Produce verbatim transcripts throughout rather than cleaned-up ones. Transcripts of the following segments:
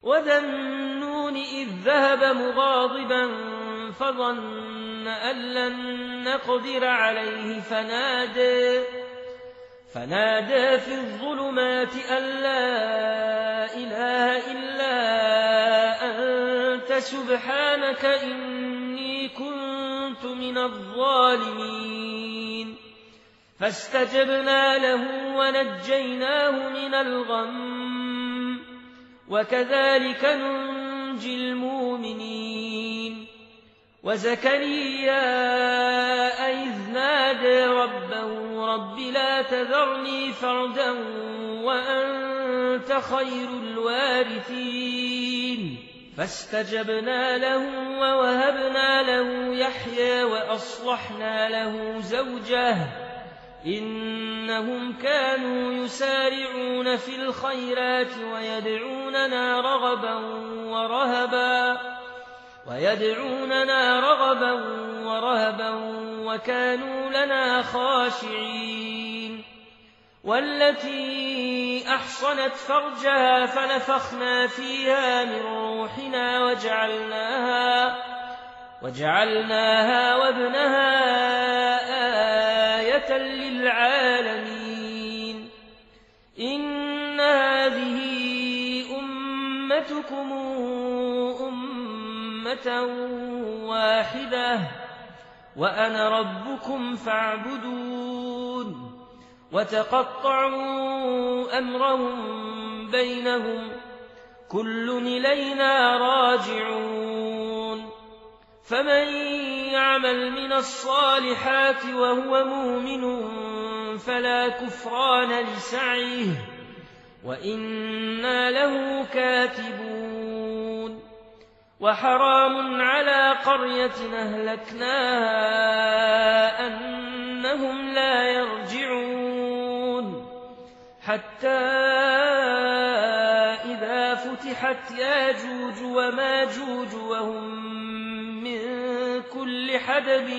وذا النون إذ ذهب مغاضبا فظن أن لن نقدر عليه فنادى, فنادى في الظلمات أن لا إله إلا أنت سبحانك إني كنت من الظالمين. فاستجبنا له ونجيناه من الغم وكذلك ننجي المؤمنين. وزكريا إذ نادى ربه رب لا تذرني فردا وأنت خير الوارثين. فاستجبنا له ووهبنا له يحيى وأصلحنا له زوجه إنهم كانوا يسارعون في الخيرات ويدعوننا رغبا ورهبا ويدعوننا رغبا ورهبا وكانوا لنا خاشعين. والتي أحصنت فرجها فنفخنا فيها من روحنا وجعلناها, وجعلناها وابنها آية للعالمين. إن هذه أمتكم أمة واحدة وأنا ربكم فاعبدون. وتقطعوا أمرهم بينهم كل إلينا راجعون. فمن يعمل من الصالحات وهو مؤمن فلا كفران لسعيه وإنا له كاتبون. وحرام على قرية أهلكناها أنهم لا يرجعون حتى إذا فتحت ياجوج وماجوج وهم من كل حدب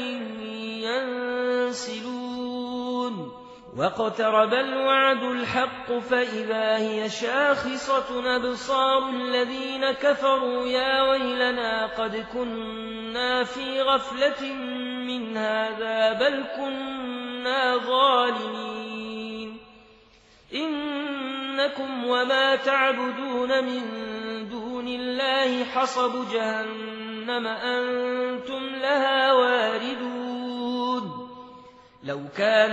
ينسلون. واقترب الوعد الحق فإذا هي شاخصة أبصار الذين كفروا يا ويلنا قد كنا في غفلة من هذا بل كنا ظالمين. إنكم وما تعبدون من دون الله حصب جهنم أنتم لها واردون. لو كان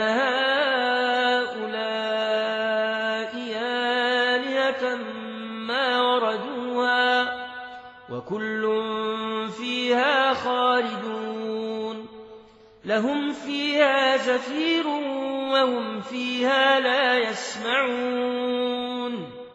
هؤلاء آلهة ما وردوها وكل فيها خالدون. لهم فيها زفير وهم فيها لا يسمعون.